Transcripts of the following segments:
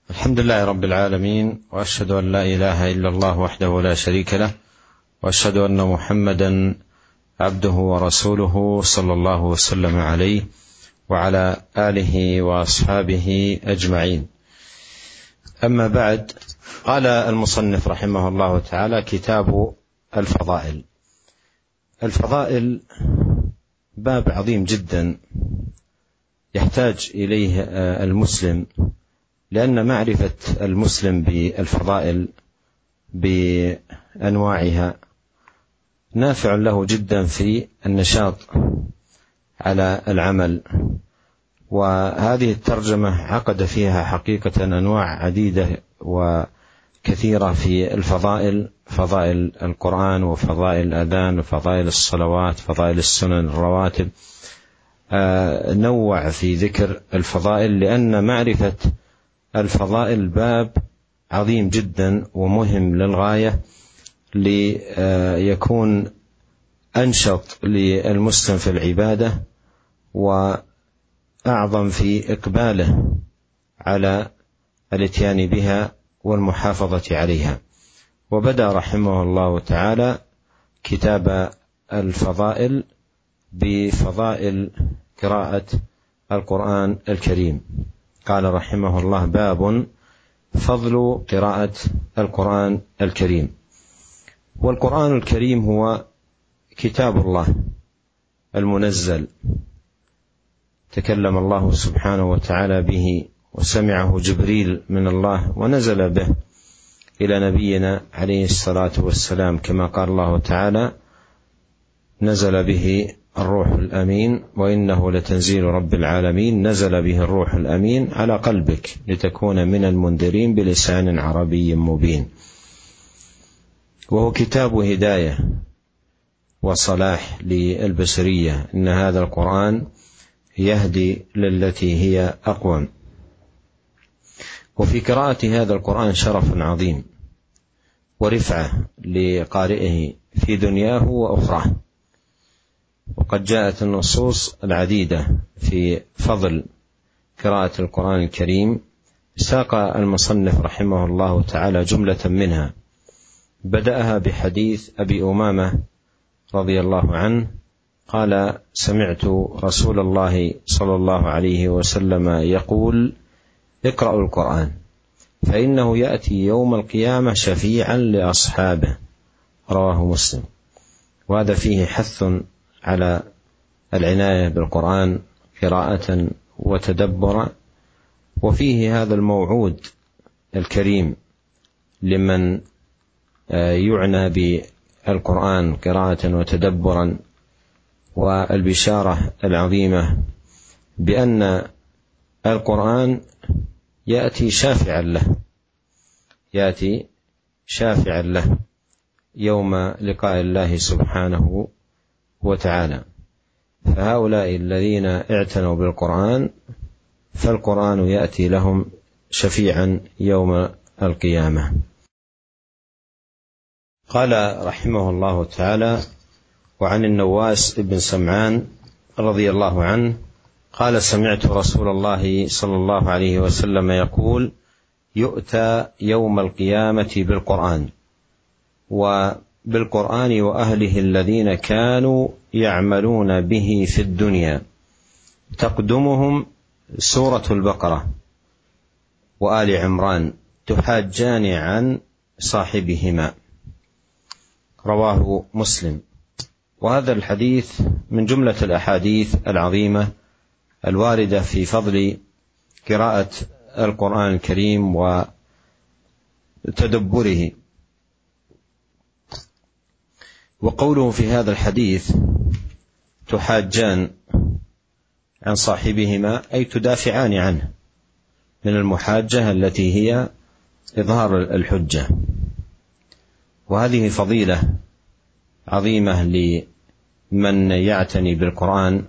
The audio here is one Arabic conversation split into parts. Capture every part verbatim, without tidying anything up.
الحمد لله رب العالمين، وأشهد أن لا إله إلا الله وحده لا شريك له، وأشهد أن محمدا عبده ورسوله صلى الله وسلم عليه وعلى آله وأصحابه أجمعين. أما بعد، قال المصنف رحمه الله تعالى: كتاب الفضائل. الفضائل باب عظيم جدا يحتاج إليه المسلم، لأن معرفة المسلم بالفضائل بأنواعها نافع له جدا في النشاط على العمل. وهذه الترجمة عقد فيها حقيقة أنواع عديدة وكثيرة في الفضائل: فضائل القرآن، وفضائل الأذان، وفضائل الصلوات، فضائل السنن الرواتب. نوع في ذكر الفضائل، لأن معرفة الفضائل باب عظيم جدا ومهم للغاية، ليكون أنشط للمسلم في العبادة وأعظم في إقباله على الاتيان بها والمحافظة عليها. وبدأ رحمه الله تعالى كتاب الفضائل بفضائل قراءة القرآن الكريم. قال رحمه الله: باب فضل قراءة القرآن الكريم. والقرآن الكريم هو كتاب الله المنزل، تكلم الله سبحانه وتعالى به، وسمعه جبريل من الله ونزل به إلى نبينا عليه الصلاة والسلام، كما قال الله تعالى: نزل به الروح الأمين وإنه لتنزيل رب العالمين، نزل به الروح الأمين على قلبك لتكون من المنذرين بلسان عربي مبين. وهو كتاب هداية وصلاح للبشرية، إن هذا القرآن يهدي للتي هي أقوم. وفي قراءة هذا القرآن شرف عظيم ورفعة لقارئه في دنياه وأخراه. وقد جاءت النصوص العديدة في فضل قراءة القرآن الكريم. ساق المصنف رحمه الله تعالى جملة منها، بدأها بحديث أبي أمامة رضي الله عنه قال: سمعت رسول الله صلى الله عليه وسلم يقول: اقرأوا القرآن فإنه يأتي يوم القيامة شفيعا لأصحابه. رواه مسلم. وهذا فيه حث على العناية بالقرآن قراءة وتدبرا، وفيه هذا الموعود الكريم لمن يعنى بالقرآن قراءة وتدبرا، والبشارة العظيمة بأن القرآن يأتي شافعا له يأتي شافعا له يوم لقاء الله سبحانه وتعالى. فهؤلاء الذين اعتنوا بالقرآن فالقرآن يأتي لهم شفيعا يوم القيامة. قال رحمه الله تعالى: وعن النواس بن سمعان رضي الله عنه قال: سمعت رسول الله صلى الله عليه وسلم يقول: يؤتى يوم القيامة بالقرآن وبالقرآن وأهله الذين كانوا يعملون به في الدنيا، تقدمهم سورة البقرة وآل عمران تحاجان عن صاحبهما. رواه مسلم. وهذا الحديث من جملة الأحاديث العظيمة الواردة في فضل قراءة القرآن الكريم وتدبره. وقوله في هذا الحديث تحاجان عن صاحبهما أي تدافعان عنه، من المحاجة التي هي إظهار الحجة. وهذه فضيلة عظيمة لمن يعتني بالقرآن،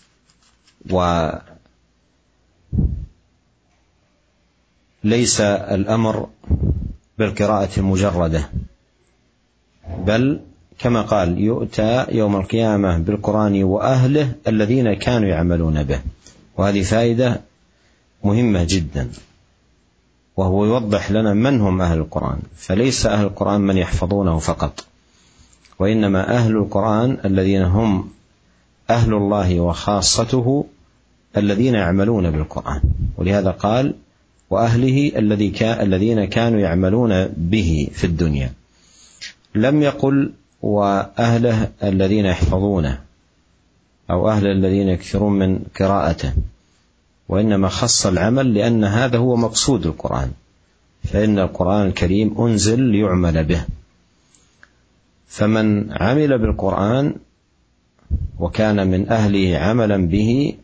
وليس الأمر بالقراءة المجردة، بل كما قال: يؤتى يوم القيامة بالقرآن وأهله الذين كانوا يعملون به. وهذه فائدة مهمة جدا، وهو يوضح لنا من هم أهل القرآن. فليس أهل القرآن من يحفظونه فقط، وإنما أهل القرآن الذين هم أهل الله وخاصته الذين يعملون بالقرآن. ولهذا قال وأهله الذين كانوا يعملون به في الدنيا، لم يقل وأهله الذين يحفظونه أو أهل الذين يكثرون من قراءته، وإنما خص العمل لأن هذا هو مقصود القرآن، فإن القرآن الكريم أنزل ليعمل به. فمن عمل بالقرآن وكان من أهله عملا به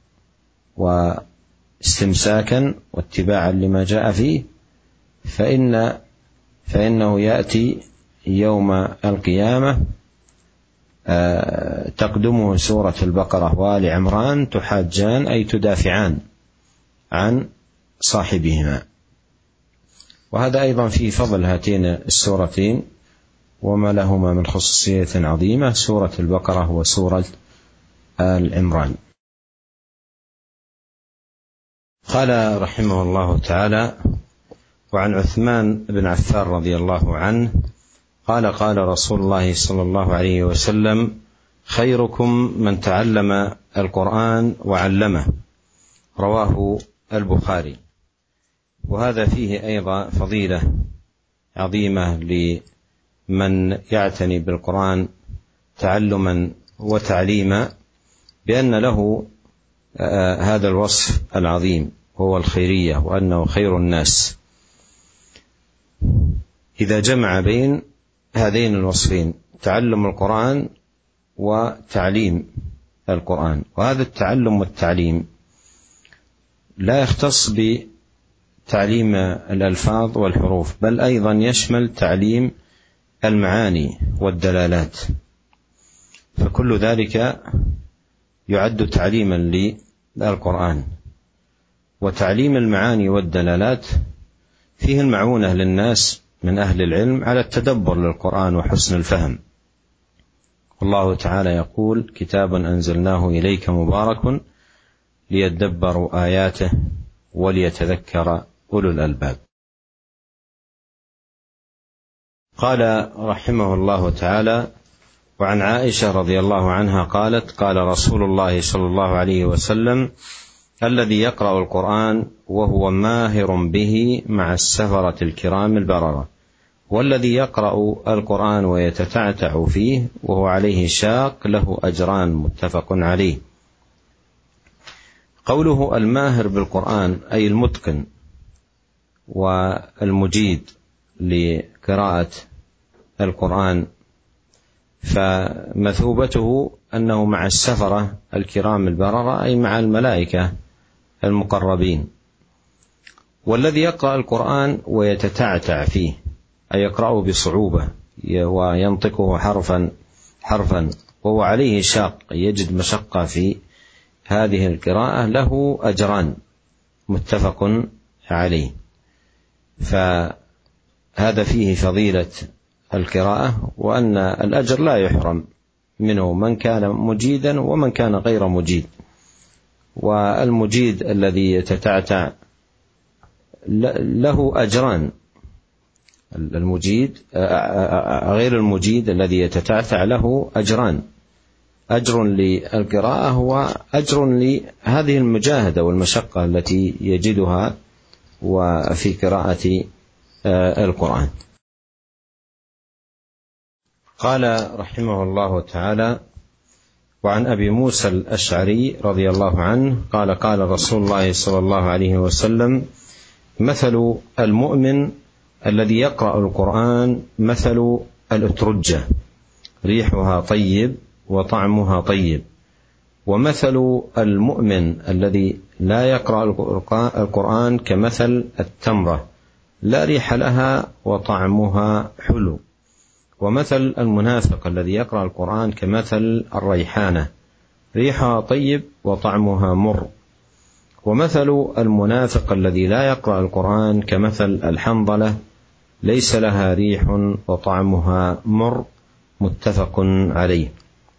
واستمساكا واتباعا لما جاء فيه فإن فإنه يأتي يوم القيامة تقدمه سورة البقرة وآل عمران تحاجان أي تدافعان عن صاحبهما. وهذا أيضا في فضل هاتين السورتين وما لهما من خصوصية عظيمة، سورة البقرة وسورة آل عمران. قال رحمه الله تعالى: وعن عثمان بن عفان رضي الله عنه قال قال رسول الله صلى الله عليه وسلم: خيركم من تعلم القرآن وعلمه. رواه البخاري. وهذا فيه أيضا فضيلة عظيمة لمن يعتني بالقرآن تعلما وتعليما، بأن له هذا الوصف العظيم هو الخيرية، وأنه خير الناس إذا جمع بين هذين الوصفين: تعلم القرآن وتعليم القرآن. وهذا التعلم والتعليم لا يختص بتعليم الألفاظ والحروف، بل أيضا يشمل تعليم المعاني والدلالات، فكل ذلك يعد تعليما للقرآن. وتعليم المعاني والدلالات فيه المعونة للناس من أهل العلم على التدبر للقرآن وحسن الفهم. والله تعالى يقول: كتاب أنزلناه إليك مبارك ليدبروا آياته وليتذكر أولو الألباب. قال رحمه الله تعالى: وعن عائشة رضي الله عنها قالت: قال رسول الله صلى الله عليه وسلم: الذي يقرأ القرآن وهو ماهر به مع السفرة الكرام البررة، والذي يقرأ القرآن ويتتعتع فيه وهو عليه شاق له أجران، متفق عليه. قوله الماهر بالقرآن أي المتقن والمجيد لقراءة القرآن، فمثوبته أنه مع السفرة الكرام البررة أي مع الملائكة المقربين. والذي يقرأ القرآن ويتتعتع فيه أي يقرأه بصعوبة وينطقه حرفا حرفا وهو عليه شاق يجد مشقة في هذه القراءة له أجران، متفق عليه. فهذا فيه فضيلة القراءة، وأن الأجر لا يحرم منه من كان مجيدا ومن كان غير مجيد. والمجيد الذي يتتعتع له أجران، المجيد غير المجيد الذي يتتعتع له أجران: أجر للقراءة وأجر لهذه المجاهدة والمشقة التي يجدها وفي قراءة القرآن. قال رحمه الله تعالى: وعن أبي موسى الأشعري رضي الله عنه قال قال رسول الله صلى الله عليه وسلم: مثل المؤمن الذي يقرأ القرآن مثل الأترجة، ريحها طيب وطعمها طيب. ومثل المؤمن الذي لا يقرأ القرآن كمثل التمرة، لا ريح لها وطعمها حلو. ومثل المنافق الذي يقرأ القرآن كمثل الريحانة، ريحها طيب وطعمها مر. ومثل المنافق الذي لا يقرأ القرآن كمثل الحنظلة، ليس لها ريح وطعمها مر، متفق عليه.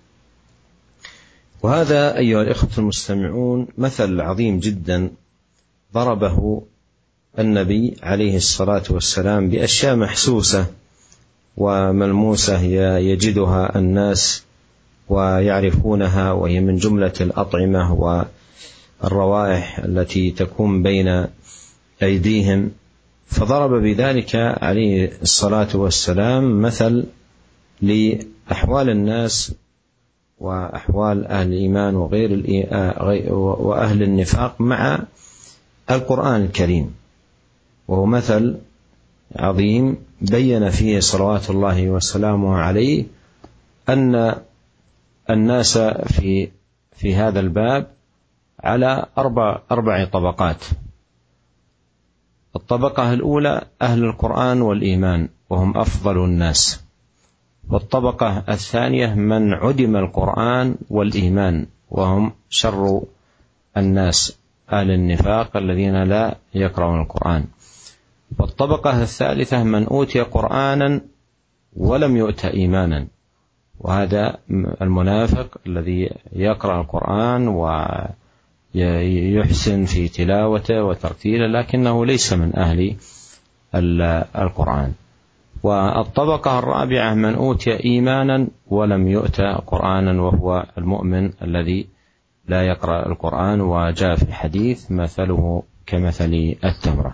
وهذا أيها الإخوة المستمعون مثل عظيم جدا ضربه النبي عليه الصلاة والسلام بأشياء محسوسة وملموسة يجدها الناس ويعرفونها، وهي من جملة الأطعمة والروائح التي تكون بين أيديهم، فضرب بذلك عليه الصلاة والسلام مثل لأحوال الناس وأحوال أهل الإيمان وغير وأهل النفاق مع القرآن الكريم، وهو مثل عظيم بين فيه صلوات الله وسلامه عليه أن الناس في في هذا الباب على أربع أربع طبقات. الطبقة الأولى أهل القرآن والإيمان وهم أفضل الناس، والطبقة الثانية من عدم القرآن والإيمان وهم شر الناس، أهل النفاق الذين لا يقرؤون القرآن. والطبقة الثالثة من أوتي قرآنا ولم يؤت إيمانا، وهذا المنافق الذي يقرأ القرآن ويحسن في تلاوته وترتيله لكنه ليس من أهل القرآن. والطبقة الرابعة من أوتي إيمانا ولم يؤت قرآنا، وهو المؤمن الذي لا يقرأ القرآن، وجاء في الحديث مثله كمثل التمرة.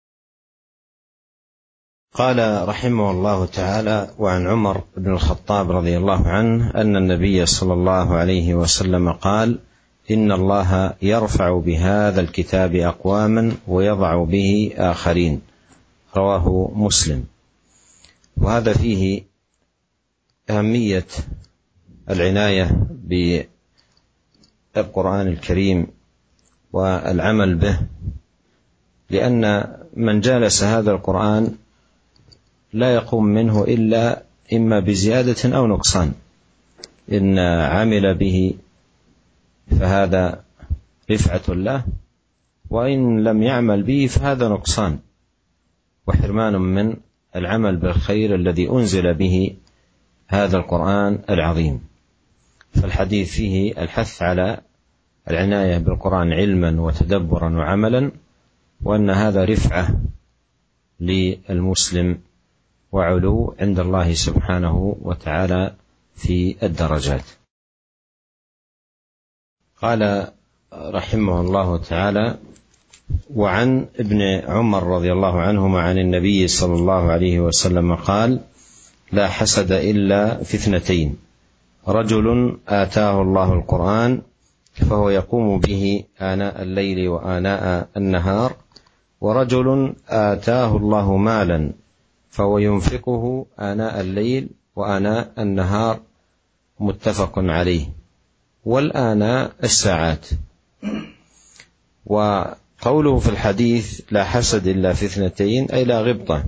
قال رحمه الله تعالى: وعن عمر بن الخطاب رضي الله عنه أن النبي صلى الله عليه وسلم قال: إن الله يرفع بهذا الكتاب أقواما ويضع به آخرين، رواه مسلم. وهذا فيه أهمية العناية بالقرآن الكريم والعمل به، لأن من جالس هذا القرآن لا يقوم منه إلا إما بزيادة أو نقصان. إن عمل به فهذا رفعة له، وإن لم يعمل به فهذا نقصان وحرمان من العمل بالخير الذي أنزل به هذا القرآن العظيم. فالحديث فيه الحث على العناية بالقرآن علما وتدبرا وعملا، وأن هذا رفعة للمسلم وعلو عند الله سبحانه وتعالى في الدرجات. قال رحمه الله تعالى: وعن ابن عمر رضي الله عنهما عن النبي صلى الله عليه وسلم قال: لا حسد إلا في اثنتين، رجل آتاه الله القرآن فهو يقوم به آناء الليل وآناء النهار، ورجل آتاه الله مالا فهو ينفقه آناء الليل وآناء النهار، متفق عليه. والآناء الساعات. وقوله في الحديث لا حسد إلا في اثنتين أي لا غبطة،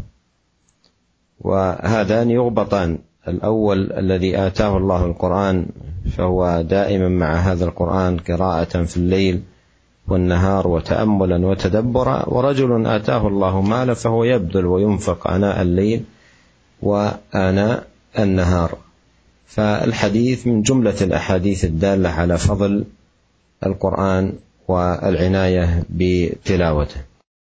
وهذان يغبطان: الأول الذي آتاه الله القرآن فهو دائما مع هذا القرآن قراءة في الليل والنهار وتأملا وتدبرا، ورجل آتاه الله مالا فهو يبذل وينفق آناء الليل وآناء النهار. فالحديث من جملة الأحاديث الدالة على فضل القرآن والعناية بتلاوته.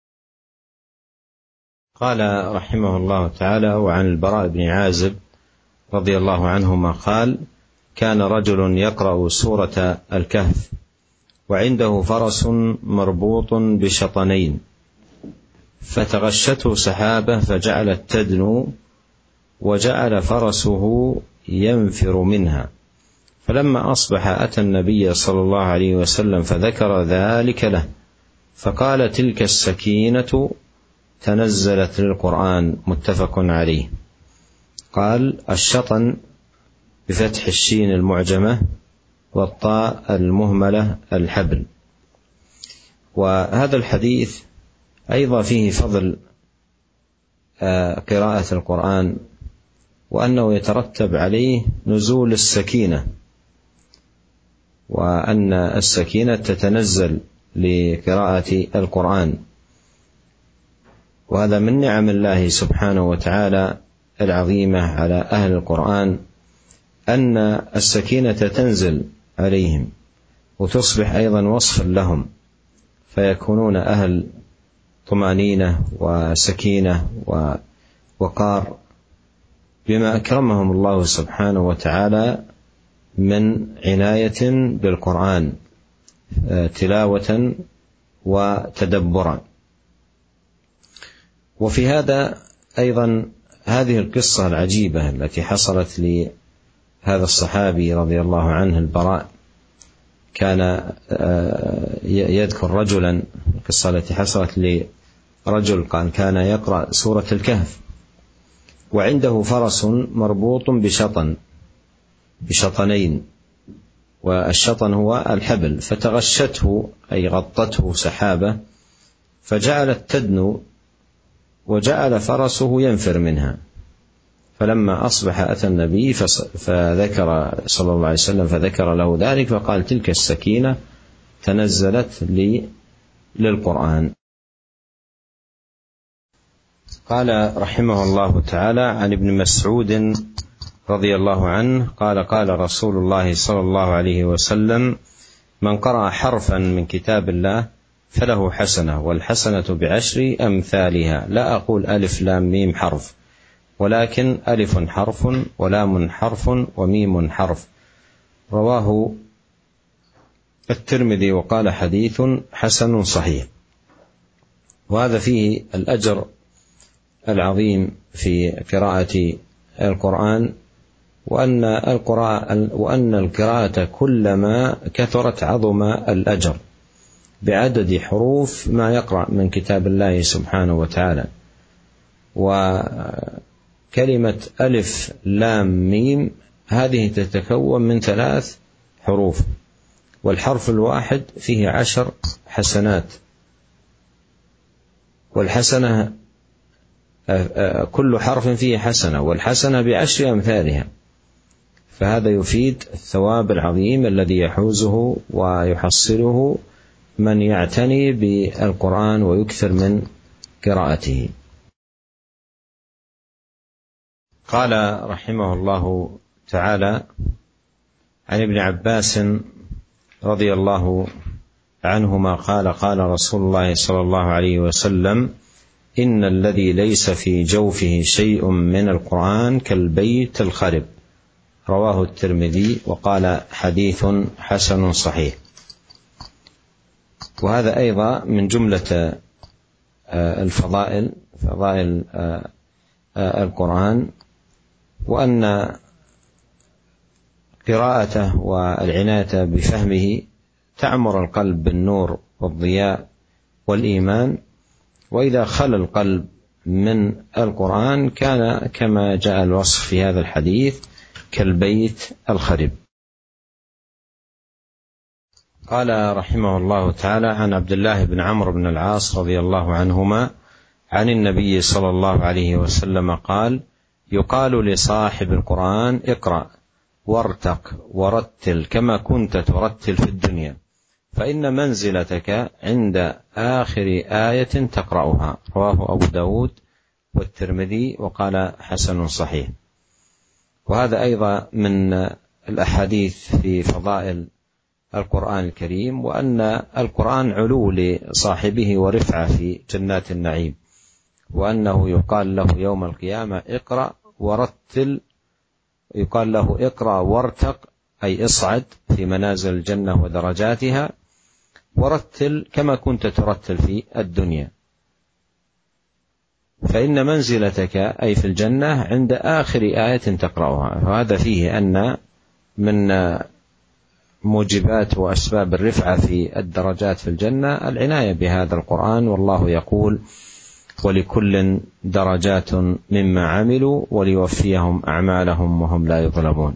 قال رحمه الله تعالى: وعن البراء بن عازب رضي الله عنهما قال: كان رجل يقرأ سورة الكهف وعنده فرس مربوط بشطنين، فتغشته سحابة فجعلت تدنو، وجعل فرسه ينفر منها، فلما أصبح أتى النبي صلى الله عليه وسلم فذكر ذلك له، فقال: تلك السكينة تنزلت للقرآن، متفق عليه. قال: الشطن بفتح الشين المعجمة والطاء المهملة الحبل. وهذا الحديث أيضا فيه فضل قراءة القرآن، وأنه يترتب عليه نزول السكينة، وأن السكينة تتنزل لقراءة القرآن، وهذا من نعم الله سبحانه وتعالى العظيمة على أهل القرآن، أن السكينة تنزل عليهم وتصبح أيضا وصفا لهم، فيكونون أهل طمأنينة وسكينة ووقار بما أكرمهم الله سبحانه وتعالى من عناية بالقرآن تلاوة وتدبرا. وفي هذا أيضا هذه القصة العجيبة التي حصلت لهذا الصحابي رضي الله عنه البراء، كان يذكر رجلا، القصة التي حصلت لرجل كان يقرأ سورة الكهف وعنده فرس مربوط بشطن بشطنين، والشطن هو الحبل، فتغشته أي غطته سحابة فجعلت تدنو وجعل فرسه ينفر منها. فلما أصبح أتى النبي فذكر صلى الله عليه وسلم فذكر له ذلك، فقال تلك السكينة تنزلت لي للقرآن. قال رحمه الله تعالى عن ابن مسعود رضي الله عنه قال قال رسول الله صلى الله عليه وسلم من قرأ حرفا من كتاب الله فله حسنة، والحسنة بعشر أمثالها، لا أقول ألف لام ميم حرف، ولكن ألف حرف ولام حرف وميم حرف. رواه الترمذي وقال حديث حسن صحيح. وهذا فيه الأجر العظيم في قراءة القرآن، وأن القراءة وأن القراءة كلما كثرت عظم الأجر بعدد حروف ما يقرأ من كتاب الله سبحانه وتعالى. وكلمة ألف لام ميم هذه تتكون من ثلاث حروف، والحرف الواحد فيه عشر حسنات، والحسنة كل حرف فيه حسنة، والحسنة بعشر أمثالها. فهذا يفيد الثواب العظيم الذي يحوزه ويحصله من يعتني بالقرآن ويكثر من قراءته. قال رحمه الله تعالى عن ابن عباس رضي الله عنهما قال قال رسول الله صلى الله عليه وسلم إن الذي ليس في جوفه شيء من القرآن كالبيت الخرب. رواه الترمذي وقال حديث حسن صحيح. وهذا أيضا من جملة الفضائل فضائل القرآن، وأن قراءته والعناية بفهمه تعمر القلب بالنور والضياء والإيمان. وإذا خلى القلب من القرآن كان كما جاء الوصف في هذا الحديث كالبيت الخرب. قال رحمه الله تعالى عن عبد الله بن عمرو بن العاص رضي الله عنهما عن النبي صلى الله عليه وسلم قال يقال لصاحب القرآن اقرأ وارتق ورتل كما كنت ترتل في الدنيا، فإن منزلتك عند آخر آية تقرأها. رواه أبو داود والترمذي وقال حسن صحيح. وهذا أيضا من الأحاديث في فضائل القرآن الكريم، وأن القرآن علو لصاحبه ورفعة في جنات النعيم، وأنه يقال له يوم القيامة اقرأ ورتل، يقال له اقرأ وارتق أي اصعد في منازل الجنة ودرجاتها، ورتل كما كنت ترتل في الدنيا، فإن منزلتك أي في الجنة عند آخر آية تقرأها. وهذا فيه أن من موجبات وأسباب الرفعة في الدرجات في الجنة العناية بهذا القرآن، والله يقول ولكل درجات مما عملوا وليوفيهم أعمالهم وهم لا يظلمون.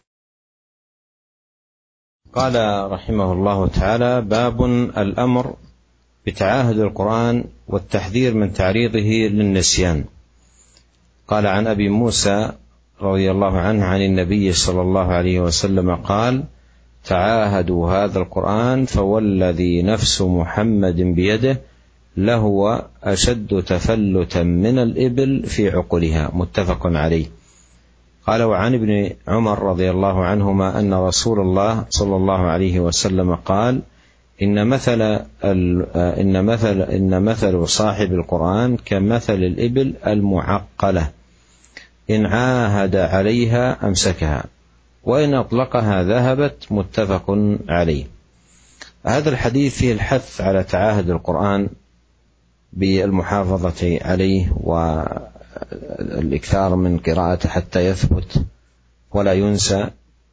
قال رحمه الله تعالى باب الأمر بتعاهد القرآن والتحذير من تعريضه للنسيان. قال عن أبي موسى رضي الله عنه عن النبي صلى الله عليه وسلم قال تعاهدوا هذا القرآن فوالذي نفس محمد بيده لهو أشد تفلتا من الإبل في عقلها. متفق عليه. قال وعن ابن عمر رضي الله عنهما أن رسول الله صلى الله عليه وسلم قال إن مثل إن مثل إن مثل صاحب القرآن كمثل الإبل المعقلة إن عاهد عليها أمسكها وإن أطلقها ذهبت، متفق عليه. هذا الحديث فيه الحث على تعاهد القرآن بالمحافظة عليه والإكثار من قراءته حتى يثبت ولا ينسى.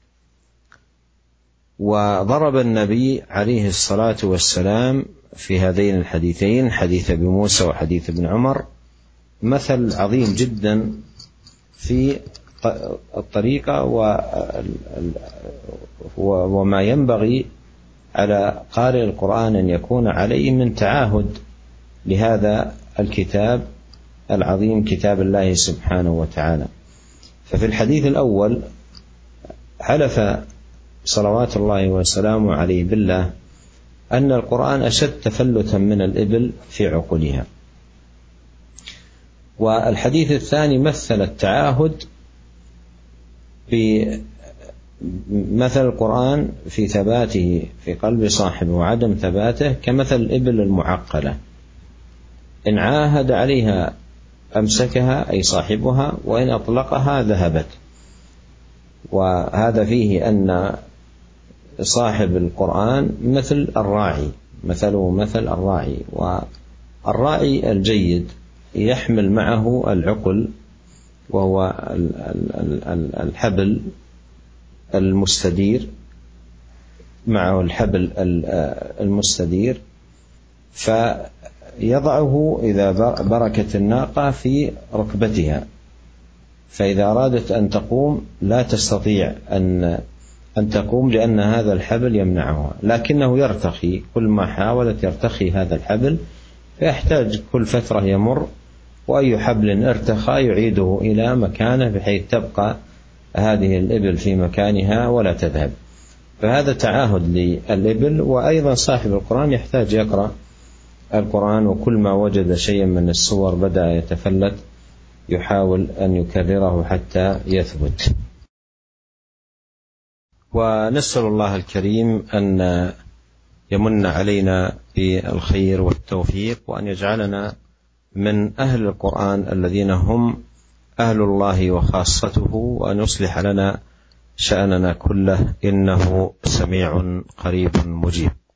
وضرب النبي عليه الصلاة والسلام في هذين الحديثين، حديث أبي موسى وحديث ابن عمر، مثل عظيم جدا في الطريقة وما ينبغي على قارئ القرآن أن يكون عليه من تعاهد لهذا الكتاب العظيم، كتاب الله سبحانه وتعالى. ففي الحديث الأول حلف صلوات الله وسلامه عليه بالله أن القرآن أشد تفلتا من الإبل في عقولها. والحديث الثاني مثل التعاهد بمثل القرآن في ثباته في قلب صاحبه وعدم ثباته كمثل الإبل المعقلة إن عاهد عليها أمسكها أي صاحبها وإن أطلقها ذهبت. وهذا فيه أن صاحب القرآن مثل الراعي، مثله مثل الراعي، والراعي الجيد يحمل معه العقل وهو الحبل المستدير، معه الحبل المستدير، فيضعه إذا بركت الناقة في ركبتها، فإذا أرادت أن تقوم لا تستطيع أن أن تقوم لأن هذا الحبل يمنعها، لكنه يرتخي، كل ما حاولت يرتخي هذا الحبل، فيحتاج كل فترة يمر وأي حبل ارتخى يعيده إلى مكانه بحيث تبقى هذه الإبل في مكانها ولا تذهب. فهذا تعاهد للإبل. وأيضا صاحب القرآن يحتاج يقرأ القرآن، وكل ما وجد شيئا من السور بدأ يتفلت يحاول أن يكرره حتى يثبت. ونسأل الله الكريم أن يمن علينا بالخير والتوفيق، وأن يجعلنا من أهل القرآن الذين هم أهل الله وخاصته، وأن يصلح لنا شأننا كله، إنه سميع قريب مجيب.